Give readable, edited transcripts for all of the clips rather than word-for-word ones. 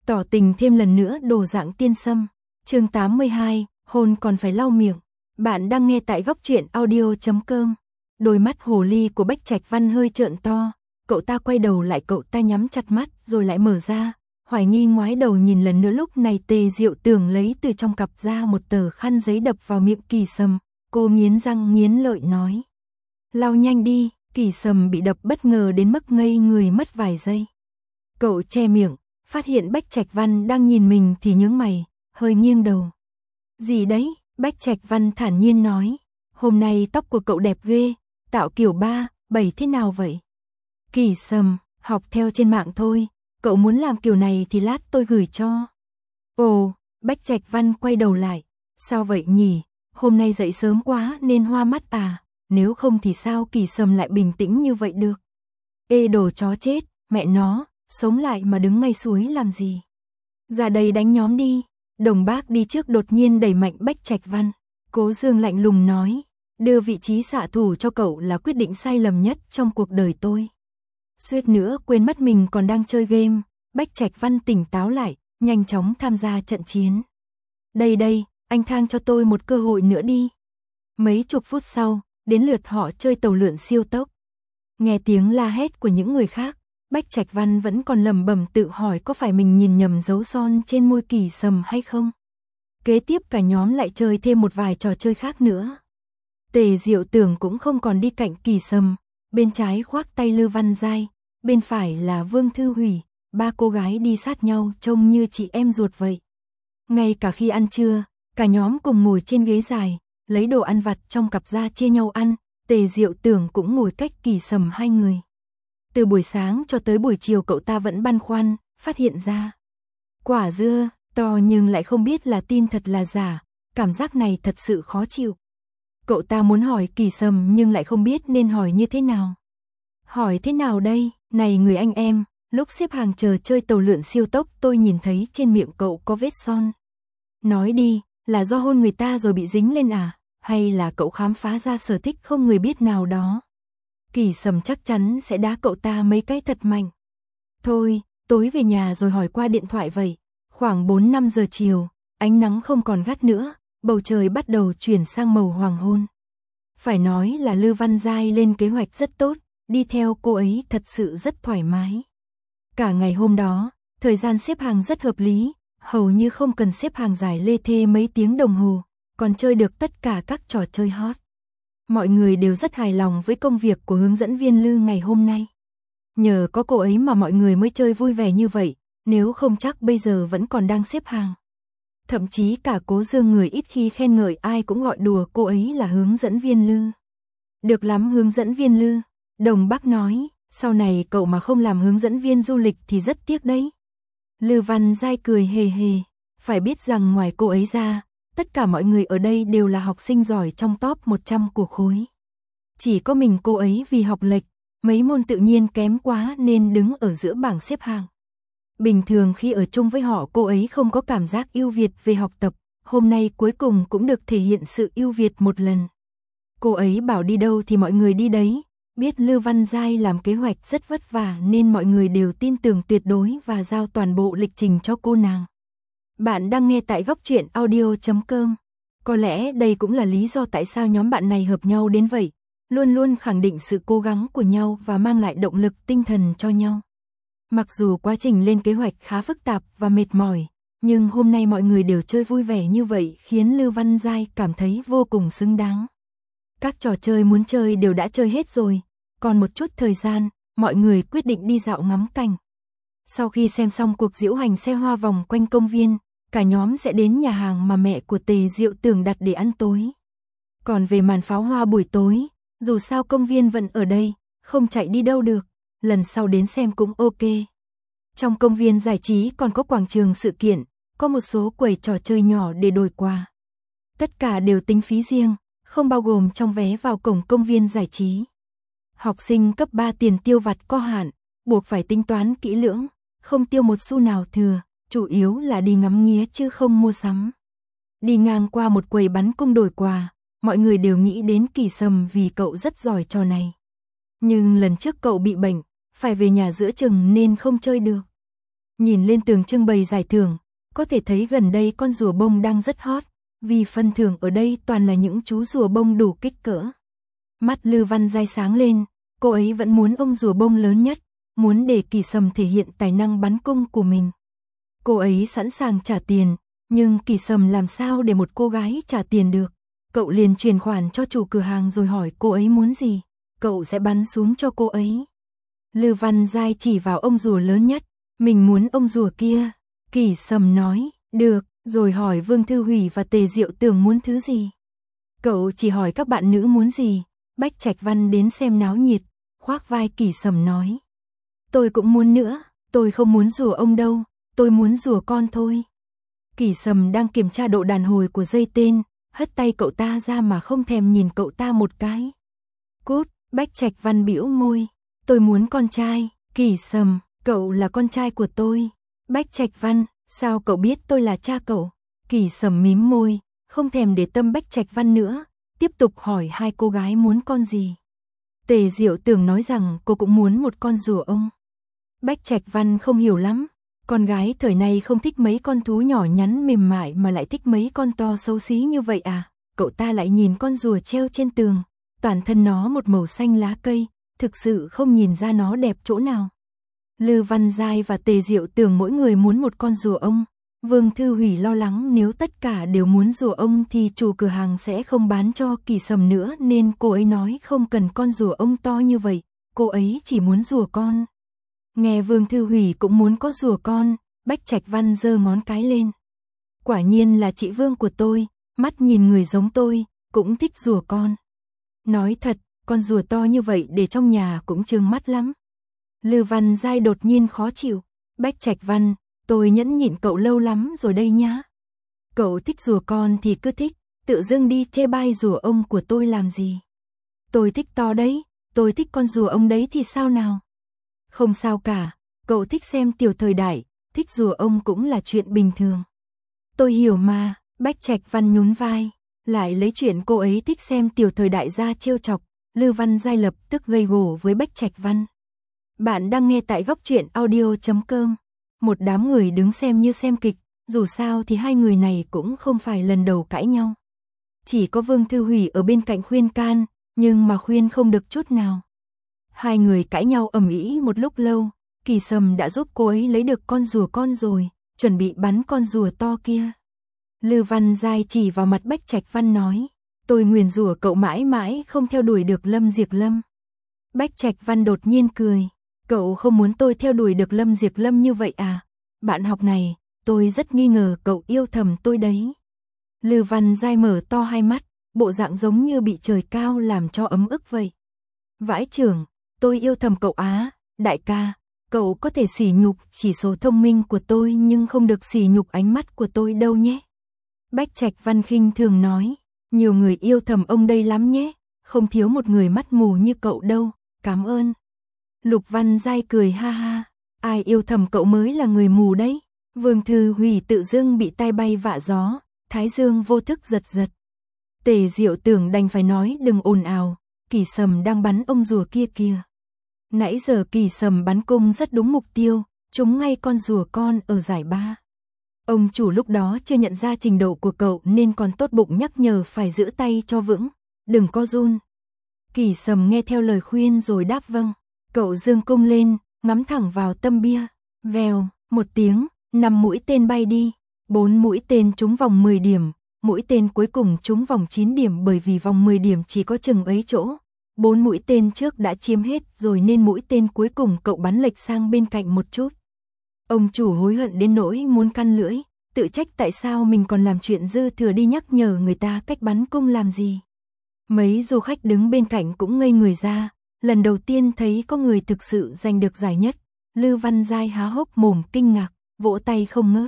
tỏ tình thêm lần nữa đồ dạng tiên sâm. Chương 82, hôn còn phải lau miệng. Bạn đang nghe tại góc truyện audio.com. Đôi mắt hồ ly của Bách Trạch Văn hơi trợn to, cậu ta quay đầu lại, cậu ta nhắm chặt mắt rồi lại mở ra, hoài nghi ngoái đầu nhìn lần nữa. Lúc này Tề Diệu Tưởng lấy từ trong cặp ra một tờ khăn giấy đập vào miệng Kỳ Sâm, cô nghiến răng nghiến lợi nói: "Lau nhanh đi." Kỳ Sâm bị đập bất ngờ đến mức ngây người mất vài giây. Cậu che miệng, phát hiện Bách Trạch Văn đang nhìn mình thì nhướng mày, hơi nghiêng đầu. "Gì đấy?" Bách Trạch Văn thản nhiên nói. "Hôm nay tóc của cậu đẹp ghê, tạo kiểu 3, 7 thế nào vậy?" Kỳ Sâm: "Học theo trên mạng thôi, cậu muốn làm kiểu này thì lát tôi gửi cho." Ồ, Bách Trạch Văn quay đầu lại. "Sao vậy nhỉ? Hôm nay dậy sớm quá nên hoa mắt à? Nếu không thì sao?" Kỳ Sâm lại bình tĩnh như vậy được? "Ê đồ chó chết, mẹ nó, sống lại mà đứng ngay suối làm gì? Ra đây đánh nhóm đi." Đồng Bác đi trước đột nhiên đẩy mạnh Bách Trạch Văn. Cố Dương lạnh lùng nói: "Đưa vị trí xạ thủ cho cậu là quyết định sai lầm nhất trong cuộc đời tôi." Suýt nữa quên mất mình còn đang chơi game, Bách Trạch Văn tỉnh táo lại, nhanh chóng tham gia trận chiến. Đây, anh thang cho tôi một cơ hội nữa đi." Mấy chục phút sau, đến lượt họ chơi tàu lượn siêu tốc. Nghe tiếng la hét của những người khác, Bách Trạch Văn vẫn còn lẩm bẩm tự hỏi có phải mình nhìn nhầm dấu son trên môi Kỳ Sâm hay không. Kế tiếp cả nhóm lại chơi thêm một vài trò chơi khác nữa. Tề Diệu Tưởng cũng không còn đi cạnh Kỳ Sâm, bên trái khoác tay Lư Văn Giai, bên phải là Vương Thư Hủy, ba cô gái đi sát nhau trông như chị em ruột vậy. Ngay cả khi ăn trưa, cả nhóm cùng ngồi trên ghế dài, lấy đồ ăn vặt trong cặp ra chia nhau ăn, Tề Diệu Tưởng cũng ngồi cách Kỳ Sâm 2 người. Từ buổi sáng cho tới buổi chiều cậu ta vẫn băn khoăn, phát hiện ra quả dưa to nhưng lại không biết là tin thật là giả, cảm giác này thật sự khó chịu. Cậu ta muốn hỏi Kỳ Sâm nhưng lại không biết nên hỏi như thế nào. "Hỏi thế nào đây? Này người anh em, lúc xếp hàng chờ chơi tàu lượn siêu tốc tôi nhìn thấy trên miệng cậu có vết son. Nói đi, là do hôn người ta rồi bị dính lên à? Hay là cậu khám phá ra sở thích không người biết nào đó?" Kỳ Sâm chắc chắn sẽ đá cậu ta mấy cái thật mạnh. "Thôi, tối về nhà rồi hỏi qua điện thoại vậy." Khoảng 4-5 giờ chiều, ánh nắng không còn gắt nữa, bầu trời bắt đầu chuyển sang màu hoàng hôn. Phải nói là Lư Văn Giai lên kế hoạch rất tốt, đi theo cô ấy thật sự rất thoải mái. Cả ngày hôm đó, thời gian xếp hàng rất hợp lý, hầu như không cần xếp hàng dài lê thê mấy tiếng đồng hồ, còn chơi được tất cả các trò chơi hot. Mọi người đều rất hài lòng với công việc của hướng dẫn viên Lư ngày hôm nay. Nhờ có cô ấy mà mọi người mới chơi vui vẻ như vậy, nếu không chắc bây giờ vẫn còn đang xếp hàng. Thậm chí cả Cố Dương, người ít khi khen ngợi ai cũng gọi đùa cô ấy là hướng dẫn viên Lư. "Được lắm hướng dẫn viên Lư." Đồng Bác nói, "Sau này cậu mà không làm hướng dẫn viên du lịch thì rất tiếc đấy." Lư Văn Giai cười hề hề, phải biết rằng ngoài cô ấy ra, tất cả mọi người ở đây đều là học sinh giỏi trong top 100 của khối. Chỉ có mình cô ấy vì học lệch, mấy môn tự nhiên kém quá nên đứng ở giữa bảng xếp hàng. Bình thường khi ở chung với họ cô ấy không có cảm giác ưu việt về học tập, hôm nay cuối cùng cũng được thể hiện sự ưu việt một lần. Cô ấy bảo đi đâu thì mọi người đi đấy, biết Lư Văn Giai làm kế hoạch rất vất vả nên mọi người đều tin tưởng tuyệt đối và giao toàn bộ lịch trình cho cô nàng. Bạn đang nghe tại góc truyện audio.com. Có lẽ đây cũng là lý do tại sao nhóm bạn này hợp nhau đến vậy, luôn luôn khẳng định sự cố gắng của nhau và mang lại động lực tinh thần cho nhau. Mặc dù quá trình lên kế hoạch khá phức tạp và mệt mỏi, nhưng hôm nay mọi người đều chơi vui vẻ như vậy khiến Lư Văn Giai cảm thấy vô cùng xứng đáng. Các trò chơi muốn chơi đều đã chơi hết rồi, còn một chút thời gian, mọi người quyết định đi dạo ngắm cảnh. Sau khi xem xong cuộc diễu hành xe hoa vòng quanh công viên, cả nhóm sẽ đến nhà hàng mà mẹ của Tề Diệu Tưởng đặt để ăn tối. Còn về màn pháo hoa buổi tối, dù sao công viên vẫn ở đây, không chạy đi đâu được, lần sau đến xem cũng ok. Trong công viên giải trí còn có quảng trường sự kiện, có một số quầy trò chơi nhỏ để đổi quà. Tất cả đều tính phí riêng, không bao gồm trong vé vào cổng công viên giải trí. Học sinh cấp 3 tiền tiêu vặt có hạn, buộc phải tính toán kỹ lưỡng, không tiêu một xu nào thừa, chủ yếu là đi ngắm nghía chứ không mua sắm. Đi ngang qua một quầy bắn cung đổi quà, mọi người đều nghĩ đến Kỳ Sâm vì cậu rất giỏi trò này. Nhưng lần trước cậu bị bệnh, phải về nhà giữa chừng nên không chơi được. Nhìn lên tường trưng bày giải thưởng, có thể thấy gần đây con rùa bông đang rất hot, vì phần thưởng ở đây toàn là những chú rùa bông đủ kích cỡ. Mắt Lư Văn Giai sáng lên, cô ấy vẫn muốn ông rùa bông lớn nhất, muốn để Kỳ Sầm thể hiện tài năng bắn cung của mình. Cô ấy sẵn sàng trả tiền, nhưng Kỳ Sầm làm sao để một cô gái trả tiền được. Cậu liền chuyển khoản cho chủ cửa hàng rồi hỏi cô ấy muốn gì, cậu sẽ bắn xuống cho cô ấy. Lư Văn Giai chỉ vào ông rùa lớn nhất, mình muốn ông rùa kia. Kỳ Sầm nói, được, rồi hỏi Vương Thư Hủy và Tề Diệu Tường muốn thứ gì. Cậu chỉ hỏi các bạn nữ muốn gì. Bách Trạch Văn đến xem náo nhiệt, khoác vai Kỳ Sầm nói. Tôi cũng muốn nữa, tôi không muốn rùa ông đâu, tôi muốn rùa con thôi. Kỳ Sầm đang kiểm tra độ đàn hồi của dây tên, hất tay cậu ta ra mà không thèm nhìn cậu ta một cái. Cút, Bách Trạch Văn bĩu môi, tôi muốn con trai. Kỳ Sầm, cậu là con trai của tôi. Bách Trạch Văn, sao cậu biết tôi là cha cậu? Kỳ Sầm mím môi, không thèm để tâm Bách Trạch Văn nữa, tiếp tục hỏi hai cô gái muốn con gì. Tề Diệu Tường nói rằng cô cũng muốn một con rùa ông. Bách Trạch Văn không hiểu lắm, con gái thời này không thích mấy con thú nhỏ nhắn mềm mại mà lại thích mấy con to xấu xí như vậy à? Cậu ta lại nhìn con rùa treo trên tường, toàn thân nó một màu xanh lá cây, thực sự không nhìn ra nó đẹp chỗ nào. Lư Văn Giai và Tề Diệu Tường mỗi người muốn một con rùa ông. Vương Thư Hủy lo lắng nếu tất cả đều muốn rùa ông thì chủ cửa hàng sẽ không bán cho Kỳ Sầm nữa, nên cô ấy nói không cần con rùa ông to như vậy, cô ấy chỉ muốn rùa con. Nghe Vương Thư Hủy cũng muốn có rùa con, Bách Trạch Văn giơ ngón cái lên. Quả nhiên là chị Vương của tôi, mắt nhìn người giống tôi, cũng thích rùa con. Nói thật, con rùa to như vậy để trong nhà cũng chướng mắt lắm. Lư Văn Giai đột nhiên khó chịu. Bách Trạch Văn, tôi nhẫn nhịn cậu lâu lắm rồi đây nhá. Cậu thích rùa con thì cứ thích, tự dưng đi chê bai rùa ông của tôi làm gì. Tôi thích to đấy, tôi thích con rùa ông đấy thì sao nào? Không sao cả, cậu thích xem Tiểu Thời Đại, thích rùa ông cũng là chuyện bình thường. Tôi hiểu mà, Bách Trạch Văn nhún vai, lại lấy chuyện cô ấy thích xem Tiểu Thời Đại ra trêu chọc. Lư Văn Giai lập tức gây gổ với Bách Trạch Văn. Bạn đang nghe tại góc truyện audio.com. Một đám người đứng xem như xem kịch, dù sao thì hai người này cũng không phải lần đầu cãi nhau. Chỉ có Vương Thư Hủy ở bên cạnh khuyên can, nhưng mà khuyên không được chút nào. Hai người cãi nhau ầm ĩ một lúc lâu, Kỳ Sầm đã giúp cô ấy lấy được con rùa con rồi, chuẩn bị bắn con rùa to kia. Lư Văn Giai chỉ vào mặt Bách Trạch Văn nói, tôi nguyền rủa cậu mãi mãi không theo đuổi được Lâm Diệp Lâm. Bách Trạch Văn đột nhiên cười, cậu không muốn tôi theo đuổi được Lâm Diệp Lâm như vậy à? Bạn học này, tôi rất nghi ngờ cậu yêu thầm tôi đấy. Lư Văn Giai mở to hai mắt, bộ dạng giống như bị trời cao làm cho ấm ức vậy. Vãi chưởng, tôi yêu thầm cậu á, đại ca, cậu có thể sỉ nhục chỉ số thông minh của tôi nhưng không được sỉ nhục ánh mắt của tôi đâu nhé. Bách Trạch Văn khinh thường nói, nhiều người yêu thầm ông đây lắm nhé, không thiếu một người mắt mù như cậu đâu, cảm ơn. Lục Văn Giai cười ha ha, ai yêu thầm cậu mới là người mù đấy. Vương Thư Hủy tự dưng bị tai bay vạ gió, thái dương vô thức giật giật. Tề Diệu Tường đành phải nói đừng ồn ào, Kỳ Sầm đang bắn ông rùa kia kìa. Nãy giờ Kỳ Sầm bắn cung rất đúng mục tiêu, trúng ngay con rùa con ở giải 3. Ông chủ lúc đó chưa nhận ra trình độ của cậu nên còn tốt bụng nhắc nhở phải giữ tay cho vững, đừng có run. Kỳ Sầm nghe theo lời khuyên rồi đáp vâng. Cậu giương cung lên, ngắm thẳng vào tâm bia. Vèo, một tiếng, 5 mũi tên bay đi. 4 mũi tên trúng vòng 10 điểm. Mũi tên cuối cùng trúng vòng 9 điểm bởi vì vòng 10 điểm chỉ có chừng ấy chỗ. 4 mũi tên trước đã chiếm hết rồi nên mũi tên cuối cùng cậu bắn lệch sang bên cạnh một chút. Ông chủ hối hận đến nỗi muốn căn lưỡi, tự trách tại sao mình còn làm chuyện dư thừa đi nhắc nhở người ta cách bắn cung làm gì. Mấy du khách đứng bên cạnh cũng ngây người ra. Lần đầu tiên thấy có người thực sự giành được giải nhất, Lư Văn Giai há hốc mồm kinh ngạc, vỗ tay không ngớt.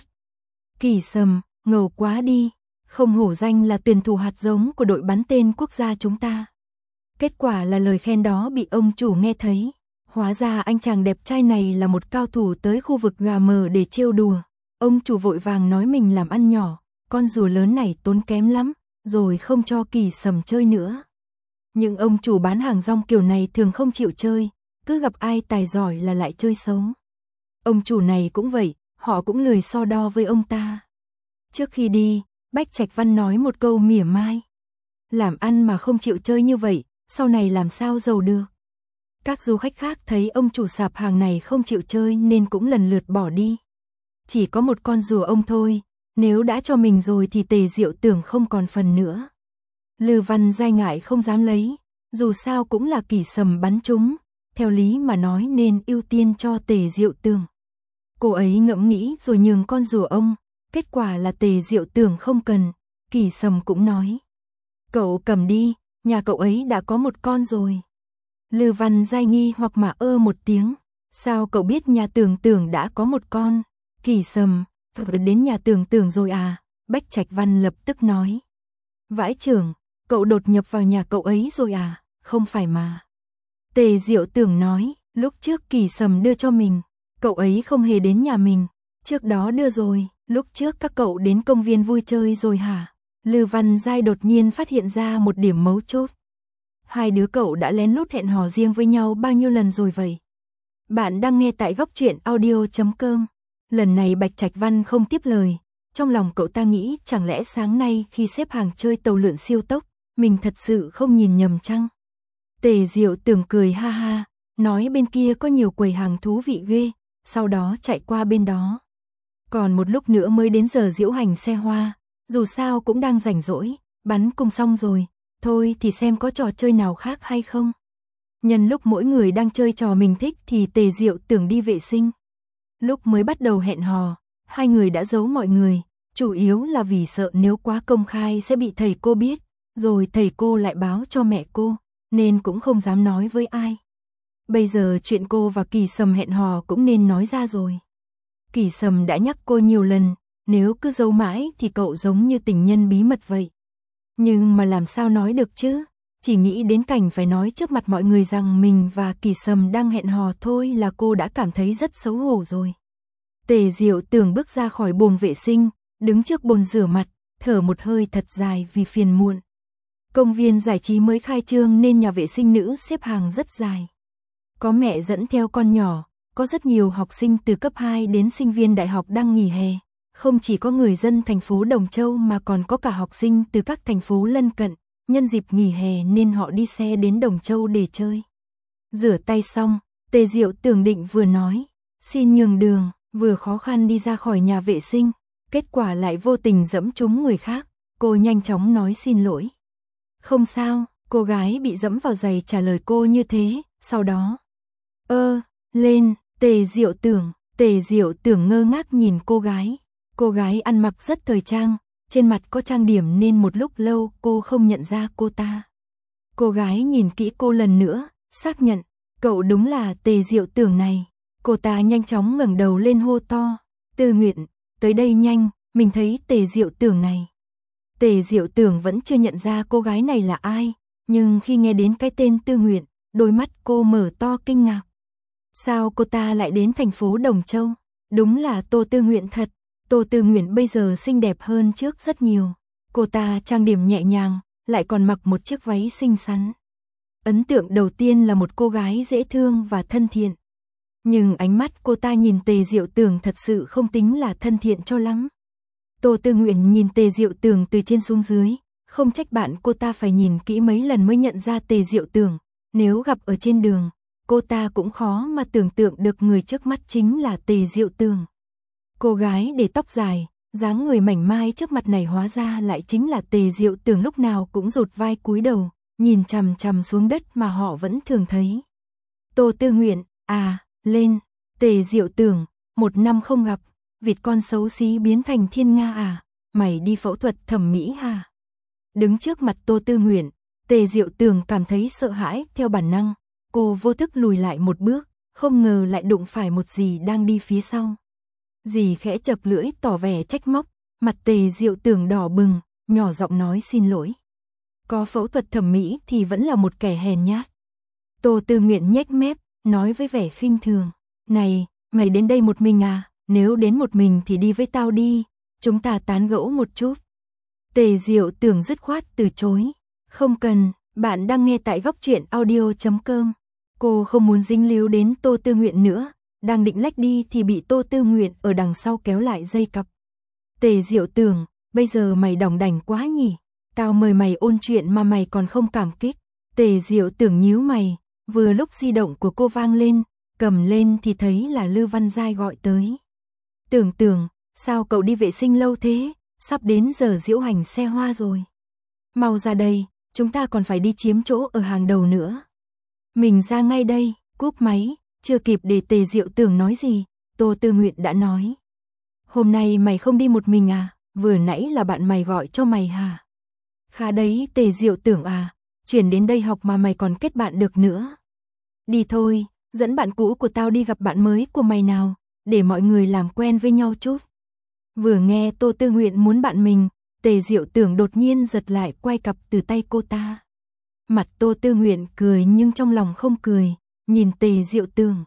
Kỳ Sầm, ngầu quá đi, không hổ danh là tuyển thủ hạt giống của đội bắn tên quốc gia chúng ta. Kết quả là lời khen đó bị ông chủ nghe thấy. Hóa ra anh chàng đẹp trai này là một cao thủ tới khu vực gà mờ để trêu đùa. Ông chủ vội vàng nói mình làm ăn nhỏ, con rùa lớn này tốn kém lắm, rồi không cho Kỳ Sầm chơi nữa. Nhưng ông chủ bán hàng rong kiểu này thường không chịu chơi, cứ gặp ai tài giỏi là lại chơi xấu. Ông chủ này cũng vậy, họ cũng lười so đo với ông ta. Trước khi đi, Bách Trạch Văn nói một câu mỉa mai. Làm ăn mà không chịu chơi như vậy, sau này làm sao giàu được. Các du khách khác thấy ông chủ sạp hàng này không chịu chơi nên cũng lần lượt bỏ đi. Chỉ có một con rùa ông thôi, nếu đã cho mình rồi thì Tề Diệu Tưởng không còn phần nữa. Lư Văn Giai ngại không dám lấy, dù sao cũng là Kỷ Sầm bắn trúng, theo lý mà nói nên ưu tiên cho Tề Diệu Tưởng. Cô ấy ngẫm nghĩ rồi nhường con rùa ông, kết quả là Tề Diệu Tưởng không cần, Kỷ Sầm cũng nói. Cậu cầm đi, nhà cậu ấy đã có một con rồi. Lư Văn Giai nghi hoặc mà một tiếng, sao cậu biết nhà Tưởng Tưởng đã có một con? Kỷ Sầm, đến nhà Tưởng Tưởng rồi à? Bách Trạch Văn lập tức nói. Vãi chưởng, cậu đột nhập vào nhà cậu ấy rồi à? Không phải mà. Tề Diệu Tưởng nói, lúc trước Kỷ Sầm đưa cho mình, cậu ấy không hề đến nhà mình. Trước đó đưa rồi, lúc trước các cậu đến công viên vui chơi rồi hả? Lư Văn Giai đột nhiên phát hiện ra một điểm mấu chốt. Hai đứa cậu đã lén lút hẹn hò riêng với nhau bao nhiêu lần rồi vậy? Bạn đang nghe tại góc truyện audio.com. Lần này Bạch Trạch Văn không tiếp lời. Trong lòng cậu ta nghĩ chẳng lẽ sáng nay khi xếp hàng chơi tàu lượn siêu tốc, mình thật sự không nhìn nhầm chăng? Tề Diệu Tưởng cười ha ha, nói bên kia có nhiều quầy hàng thú vị ghê, sau đó chạy qua bên đó. Còn một lúc nữa mới đến giờ diễu hành xe hoa, dù sao cũng đang rảnh rỗi, bắn cung xong rồi, thôi thì xem có trò chơi nào khác hay không. Nhân lúc mỗi người đang chơi trò mình thích thì Tề Diệu Tưởng đi vệ sinh. Lúc mới bắt đầu hẹn hò, hai người đã giấu mọi người, chủ yếu là vì sợ nếu quá công khai sẽ bị thầy cô biết, rồi thầy cô lại báo cho mẹ cô, nên cũng không dám nói với ai. Bây giờ chuyện cô và Kỷ Sầm hẹn hò cũng nên nói ra rồi. Kỷ Sầm đã nhắc cô nhiều lần, nếu cứ giấu mãi thì cậu giống như tình nhân bí mật vậy. Nhưng mà làm sao nói được chứ? Chỉ nghĩ đến cảnh phải nói trước mặt mọi người rằng mình và Kỷ Sầm đang hẹn hò thôi là cô đã cảm thấy rất xấu hổ rồi. Tề Diệu Tưởng bước ra khỏi buồng vệ sinh, đứng trước bồn rửa mặt, thở một hơi thật dài vì phiền muộn. Công viên giải trí mới khai trương nên nhà vệ sinh nữ xếp hàng rất dài. Có mẹ dẫn theo con nhỏ, có rất nhiều học sinh từ cấp 2 đến sinh viên đại học đang nghỉ hè. Không chỉ có người dân thành phố Đồng Châu mà còn có cả học sinh từ các thành phố lân cận, nhân dịp nghỉ hè nên họ đi xe đến Đồng Châu để chơi. Rửa tay xong, Tề Diệu Tưởng định vừa nói, xin nhường đường, vừa khó khăn đi ra khỏi nhà vệ sinh, kết quả lại vô tình dẫm trúng người khác, cô nhanh chóng nói xin lỗi. Không sao, cô gái bị dẫm vào giày trả lời cô như thế, sau đó. Lên, Tề Diệu Tưởng ngơ ngác nhìn cô gái. Cô gái ăn mặc rất thời trang, trên mặt có trang điểm nên một lúc lâu cô không nhận ra cô ta. Cô gái nhìn kỹ cô lần nữa, xác nhận, cậu đúng là Tề Diệu Tưởng này. Cô ta nhanh chóng ngẩng đầu lên hô to, Tư Nguyện, tới đây nhanh, mình thấy Tề Diệu Tưởng này. Tề Diệu Tưởng vẫn chưa nhận ra cô gái này là ai, nhưng khi nghe đến cái tên Tư Nguyện, đôi mắt cô mở to kinh ngạc. Sao cô ta lại đến thành phố Đồng Châu? Đúng là Tô Tư Nguyện thật. Tô Tư Nguyện bây giờ xinh đẹp hơn trước rất nhiều. Cô ta trang điểm nhẹ nhàng, lại còn mặc một chiếc váy xinh xắn. Ấn tượng đầu tiên là một cô gái dễ thương và thân thiện. Nhưng ánh mắt cô ta nhìn Tề Diệu Tưởng thật sự không tính là thân thiện cho lắm. Tô Tư Nguyện nhìn Tề Diệu Tưởng từ trên xuống dưới, không trách bạn cô ta phải nhìn kỹ mấy lần mới nhận ra Tề Diệu Tưởng. Nếu gặp ở trên đường, cô ta cũng khó mà tưởng tượng được người trước mắt chính là Tề Diệu Tưởng. Cô gái để tóc dài, dáng người mảnh mai trước mặt này hóa ra lại chính là Tề Diệu Tưởng lúc nào cũng rụt vai cúi đầu, nhìn chằm chằm xuống đất mà họ vẫn thường thấy. Tô Tư Nguyện, lên, Tề Diệu Tưởng, 1 năm không gặp, vịt con xấu xí biến thành thiên nga à, mày đi phẫu thuật thẩm mỹ hả? Đứng trước mặt Tô Tư Nguyện, Tề Diệu Tưởng cảm thấy sợ hãi theo bản năng, cô vô thức lùi lại một bước, không ngờ lại đụng phải một dì đang đi phía sau. Dì khẽ chập lưỡi tỏ vẻ trách móc, mặt Tề Diệu Tưởng đỏ bừng, nhỏ giọng nói xin lỗi. Có phẫu thuật thẩm mỹ thì vẫn là một kẻ hèn nhát. Tô Tư Nguyện nhếch mép, nói với vẻ khinh thường, này, mày đến đây một mình à, nếu đến một mình thì đi với tao đi, chúng ta tán gẫu một chút. Tề Diệu Tưởng dứt khoát từ chối, không cần, bạn đang nghe tại góc truyện audio.com. Cô không muốn dính líu đến Tô Tư Nguyện nữa, đang định lách đi thì bị Tô Tư Nguyện ở đằng sau kéo lại dây cặp. Tề Diệu Tưởng, bây giờ mày đỏng đảnh quá nhỉ, tao mời mày ôn chuyện mà mày còn không cảm kích. Tề Diệu Tưởng nhíu mày, vừa lúc di động của cô vang lên, cầm lên thì thấy là Lư Văn Giai gọi tới. Tưởng Tưởng, sao cậu đi vệ sinh lâu thế, sắp đến giờ diễu hành xe hoa rồi. Mau ra đây, chúng ta còn phải đi chiếm chỗ ở hàng đầu nữa. Mình ra ngay đây, cúp máy, chưa kịp để Tề Diệu Tưởng nói gì, Tô Tư Nguyện đã nói. Hôm nay mày không đi một mình à, vừa nãy là bạn mày gọi cho mày hả? Khá đấy Tề Diệu Tưởng à, chuyển đến đây học mà mày còn kết bạn được nữa. Đi thôi, dẫn bạn cũ của tao đi gặp bạn mới của mày nào, để mọi người làm quen với nhau chút. Vừa nghe Tô Tư Nguyện muốn bạn mình, Tề Diệu Tưởng đột nhiên giật lại quay cặp từ tay cô ta. Mặt Tô Tư Nguyện cười nhưng trong lòng không cười, nhìn Tề Diệu Tưởng.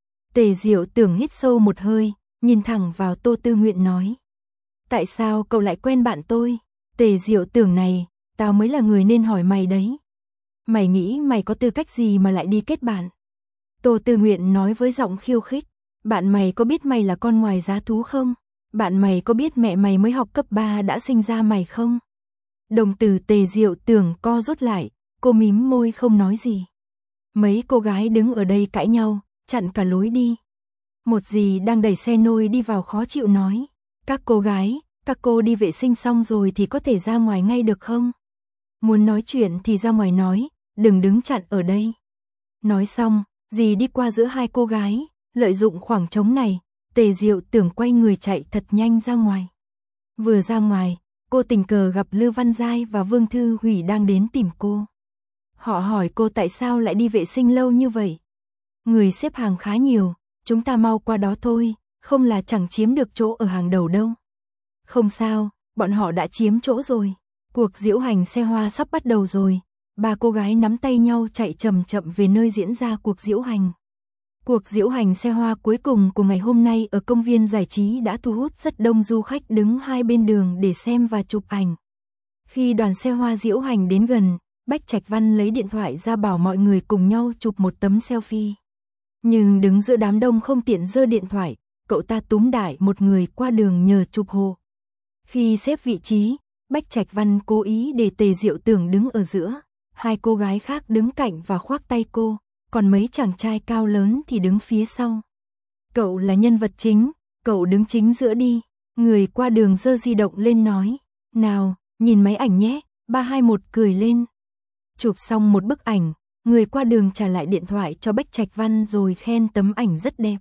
Tề Diệu Tưởng hít sâu một hơi, nhìn thẳng vào Tô Tư Nguyện nói. Tại sao cậu lại quen bạn tôi? Tề Diệu Tưởng này, tao mới là người nên hỏi mày đấy. Mày nghĩ mày có tư cách gì mà lại đi kết bạn? Tô Tư Nguyện nói với giọng khiêu khích. Bạn mày có biết mày là con ngoài giá thú không? Bạn mày có biết mẹ mày mới học cấp 3 đã sinh ra mày không? Đồng tử Tề Diệu Tưởng co rút lại, cô mím môi không nói gì. Mấy cô gái đứng ở đây cãi nhau, chặn cả lối đi. Một dì đang đẩy xe nôi đi vào khó chịu nói. Các cô gái, các cô đi vệ sinh xong rồi thì có thể ra ngoài ngay được không? Muốn nói chuyện thì ra ngoài nói, đừng đứng chặn ở đây. Nói xong, dì đi qua giữa hai cô gái, lợi dụng khoảng trống này, Tề Diệu Tưởng quay người chạy thật nhanh ra ngoài. Vừa ra ngoài, cô tình cờ gặp Lư Văn Giai và Vương Thư Hủy đang đến tìm cô. Họ hỏi cô tại sao lại đi vệ sinh lâu như vậy. Người xếp hàng khá nhiều, chúng ta mau qua đó thôi, không là chẳng chiếm được chỗ ở hàng đầu đâu. Không sao, bọn họ đã chiếm chỗ rồi. Cuộc diễu hành xe hoa sắp bắt đầu rồi. Ba cô gái nắm tay nhau chạy chậm chậm về nơi diễn ra cuộc diễu hành. Cuộc diễu hành xe hoa cuối cùng của ngày hôm nay ở công viên giải trí đã thu hút rất đông du khách đứng hai bên đường để xem và chụp ảnh. Khi đoàn xe hoa diễu hành đến gần, Bách Trạch Văn lấy điện thoại ra bảo mọi người cùng nhau chụp một tấm selfie. Nhưng đứng giữa đám đông không tiện giơ điện thoại, cậu ta túm đại một người qua đường nhờ chụp hộ. Khi xếp vị trí, Bách Trạch Văn cố ý để Tề Diệu Tưởng đứng ở giữa, hai cô gái khác đứng cạnh và khoác tay cô, còn mấy chàng trai cao lớn thì đứng phía sau. Cậu là nhân vật chính, cậu đứng chính giữa đi. Người qua đường giơ di động lên nói, nào, nhìn máy ảnh nhé, 321 cười lên. Chụp xong một bức ảnh, người qua đường trả lại điện thoại cho Bách Trạch Văn rồi khen tấm ảnh rất đẹp.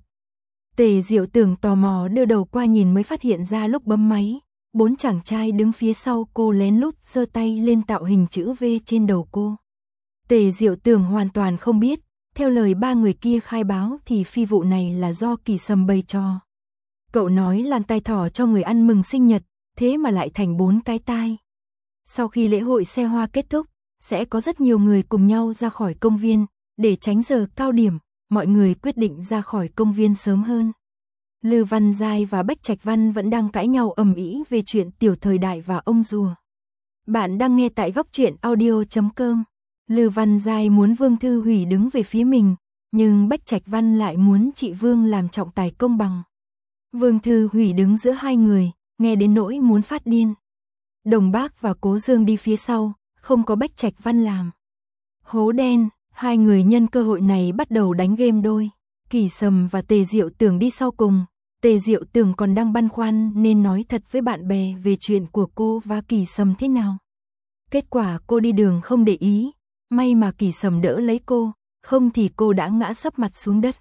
Tề Diệu Tưởng tò mò đưa đầu qua nhìn mới phát hiện ra lúc bấm máy, 4 chàng trai đứng phía sau cô lén lút giơ tay lên tạo hình chữ V trên đầu cô. Tề Diệu Tưởng hoàn toàn không biết, theo lời ba người kia khai báo thì phi vụ này là do Kỳ Sầm bày trò. Cậu nói làm tai thỏ cho người ăn mừng sinh nhật, thế mà lại thành 4 cái tai. Sau khi lễ hội xe hoa kết thúc, sẽ có rất nhiều người cùng nhau ra khỏi công viên, để tránh giờ cao điểm, mọi người quyết định ra khỏi công viên sớm hơn. Lư Văn Giai và Bách Trạch Văn vẫn đang cãi nhau ầm ĩ về chuyện tiểu thời đại và ông rùa. Bạn đang nghe tại góc truyện audio.com. Lư Văn Giai muốn Vương Thư Hủy đứng về phía mình, nhưng Bách Trạch Văn lại muốn chị Vương làm trọng tài công bằng. Vương Thư Hủy đứng giữa hai người, nghe đến nỗi muốn phát điên. Đồng Bác và Cố Dương đi phía sau, không có Bách Trạch Văn làm. Hố đen, hai người nhân cơ hội này bắt đầu đánh game đôi. Kỳ Sầm và Tề Diệu Tưởng đi sau cùng. Tề Diệu Tưởng còn đang băn khoăn nên nói thật với bạn bè về chuyện của cô và Kỳ Sầm thế nào. Kết quả cô đi đường không để ý, may mà Kỳ Sầm đỡ lấy cô, không thì cô đã ngã sấp mặt xuống đất.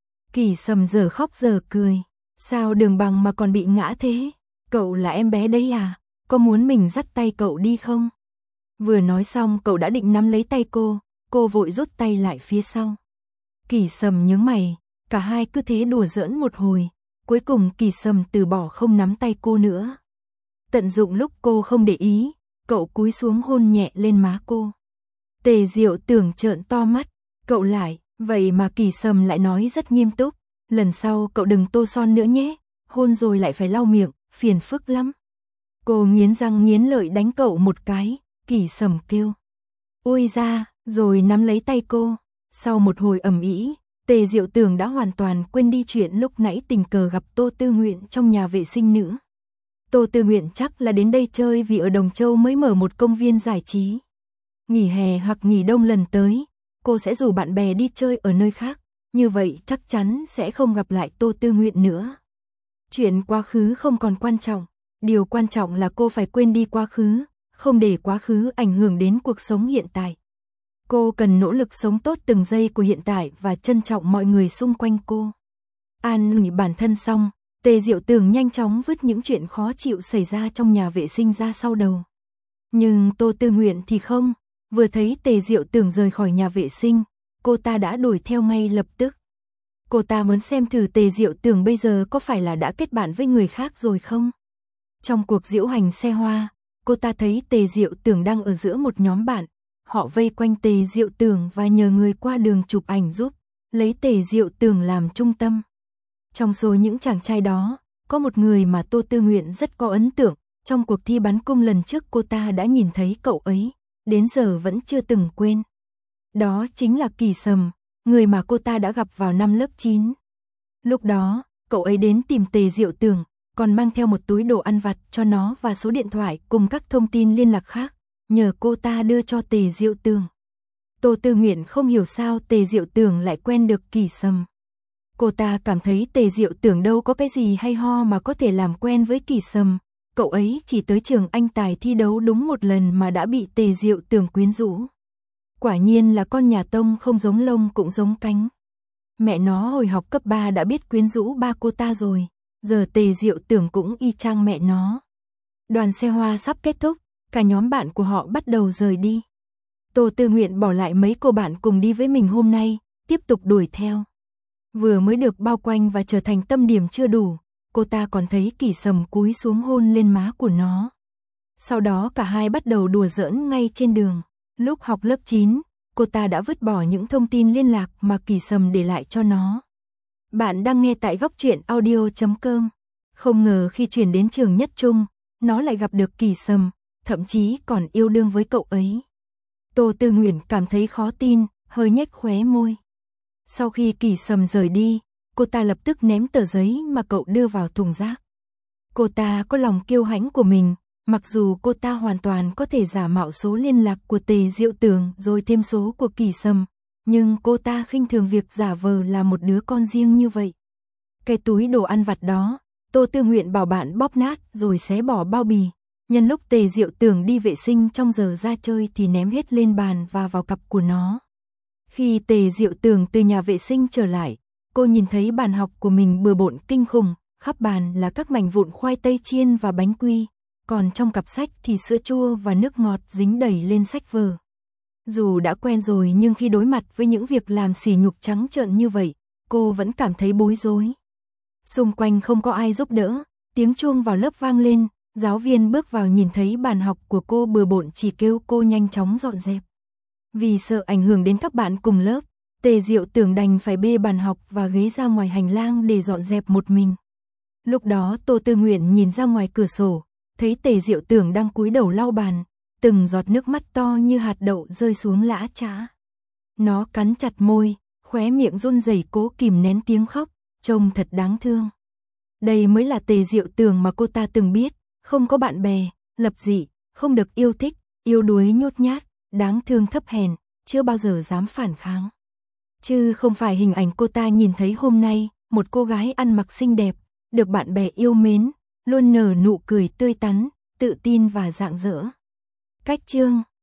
Kỳ Sầm giờ khóc giờ cười, sao Đường Bằng mà còn bị ngã thế? Cậu là em bé đấy à? Có muốn mình dắt tay cậu đi không? Vừa nói xong cậu đã định nắm lấy tay cô vội rút tay lại phía sau. Kỳ Sầm nhướng mày, cả hai cứ thế đùa giỡn một hồi, cuối cùng Kỳ Sầm từ bỏ không nắm tay cô nữa. Tận dụng lúc cô không để ý, cậu cúi xuống hôn nhẹ lên má cô. Tề Diệu Tưởng trợn to mắt, cậu lại, vậy mà Kỳ Sầm lại nói rất nghiêm túc, lần sau cậu đừng tô son nữa nhé, hôn rồi lại phải lau miệng, phiền phức lắm. Cô nghiến răng nghiến lợi đánh cậu một cái, Kỳ Sầm kêu. Ôi ra, rồi nắm lấy tay cô, sau một hồi ầm ĩ, Tề Diệu Tường đã hoàn toàn quên đi chuyện lúc nãy tình cờ gặp Tô Tư Nguyện trong nhà vệ sinh nữ. Tô Tư Nguyện chắc là đến đây chơi vì ở Đồng Châu mới mở một công viên giải trí. Nghỉ hè hoặc nghỉ đông lần tới, cô sẽ rủ bạn bè đi chơi ở nơi khác, như vậy chắc chắn sẽ không gặp lại Tô Tư Nguyện nữa. Chuyện quá khứ không còn quan trọng, điều quan trọng là cô phải quên đi quá khứ, không để quá khứ ảnh hưởng đến cuộc sống hiện tại. Cô cần nỗ lực sống tốt từng giây của hiện tại và trân trọng mọi người xung quanh cô. An ủi bản thân xong, Tề Diệu Tường nhanh chóng vứt những chuyện khó chịu xảy ra trong nhà vệ sinh ra sau đầu. Nhưng Tô Tư Nguyện thì không, vừa thấy Tề Diệu Tường rời khỏi nhà vệ sinh, cô ta đã đuổi theo ngay lập tức. Cô ta muốn xem thử Tề Diệu Tường bây giờ có phải là đã kết bạn với người khác rồi không? Trong cuộc diễu hành xe hoa, cô ta thấy Tề Diệu Tường đang ở giữa một nhóm bạn. Họ vây quanh Tề Diệu Tường và nhờ người qua đường chụp ảnh giúp, lấy Tề Diệu Tường làm trung tâm. Trong số những chàng trai đó, có một người mà Tô Tư Nguyện rất có ấn tượng, trong cuộc thi bắn cung lần trước cô ta đã nhìn thấy cậu ấy, đến giờ vẫn chưa từng quên. Đó chính là Kỳ Sầm, người mà cô ta đã gặp vào năm lớp 9. Lúc đó, cậu ấy đến tìm Tề Diệu Tường, còn mang theo một túi đồ ăn vặt cho nó và số điện thoại cùng các thông tin liên lạc khác, nhờ cô ta đưa cho Tề Diệu Tường. Tô Tư Nguyện không hiểu sao Tề Diệu Tường lại quen được Kỳ Sầm. Cô ta cảm thấy Tề Diệu Tường đâu có cái gì hay ho mà có thể làm quen với Kỳ Sầm. Cậu ấy chỉ tới trường anh tài thi đấu đúng một lần mà đã bị Tề Diệu Tường quyến rũ. Quả nhiên là con nhà Tông không giống lông cũng giống cánh. Mẹ nó hồi học cấp 3 đã biết quyến rũ ba cô ta rồi, giờ Tề Diệu Tường cũng y chang mẹ nó. Đoàn xe hoa sắp kết thúc, cả nhóm bạn của họ bắt đầu rời đi. Tô Tư Nguyện bỏ lại mấy cô bạn cùng đi với mình hôm nay, tiếp tục đuổi theo. Vừa mới được bao quanh và trở thành tâm điểm chưa đủ, cô ta còn thấy Kỳ Sầm cúi xuống hôn lên má của nó. Sau đó cả hai bắt đầu đùa giỡn ngay trên đường. Lúc học lớp 9, cô ta đã vứt bỏ những thông tin liên lạc mà Kỳ Sầm để lại cho nó. Bạn đang nghe tại Góc Truyện Audio.com. Không ngờ khi chuyển đến trường Nhất Trung, nó lại gặp được Kỳ Sầm, thậm chí còn yêu đương với cậu ấy. Tô Tư Nguyện cảm thấy khó tin, hơi nhếch khóe môi. Sau khi Kỳ Sầm rời đi, cô ta lập tức ném tờ giấy mà cậu đưa vào thùng rác. Cô ta có lòng kiêu hãnh của mình, mặc dù cô ta hoàn toàn có thể giả mạo số liên lạc của Tề Diệu Tường rồi thêm số của Kỳ Sầm, nhưng cô ta khinh thường việc giả vờ là một đứa con riêng như vậy. Cái túi đồ ăn vặt đó, Tô Tư Nguyện bảo bạn bóp nát rồi xé bỏ bao bì. Nhân lúc Tề Diệu Tường đi vệ sinh trong giờ ra chơi thì ném hết lên bàn và vào cặp của nó. Khi Tề Diệu Tường từ nhà vệ sinh trở lại, cô nhìn thấy bàn học của mình bừa bộn kinh khủng, khắp bàn là các mảnh vụn khoai tây chiên và bánh quy, còn trong cặp sách thì sữa chua và nước ngọt dính đầy lên sách vở. Dù đã quen rồi nhưng khi đối mặt với những việc làm sỉ nhục trắng trợn như vậy, cô vẫn cảm thấy bối rối. Xung quanh không có ai giúp đỡ, tiếng chuông vào lớp vang lên, giáo viên bước vào nhìn thấy bàn học của cô bừa bộn chỉ kêu cô nhanh chóng dọn dẹp. Vì sợ ảnh hưởng đến các bạn cùng lớp, Tề Diệu Tường đành phải bê bàn học và ghế ra ngoài hành lang để dọn dẹp một mình. Lúc đó Tô Tư Nguyện nhìn ra ngoài cửa sổ, thấy Tề Diệu Tường đang cúi đầu lau bàn, từng giọt nước mắt to như hạt đậu rơi xuống lã chã. Nó cắn chặt môi, khóe miệng run rẩy cố kìm nén tiếng khóc, trông thật đáng thương. Đây mới là Tề Diệu Tường mà cô ta từng biết, không có bạn bè, lập dị, không được yêu thích, yếu đuối nhút nhát, đáng thương thấp hèn, chưa bao giờ dám phản kháng. Chứ không phải hình ảnh cô ta nhìn thấy hôm nay, một cô gái ăn mặc xinh đẹp, được bạn bè yêu mến, luôn nở nụ cười tươi tắn, tự tin và rạng rỡ. Cách chương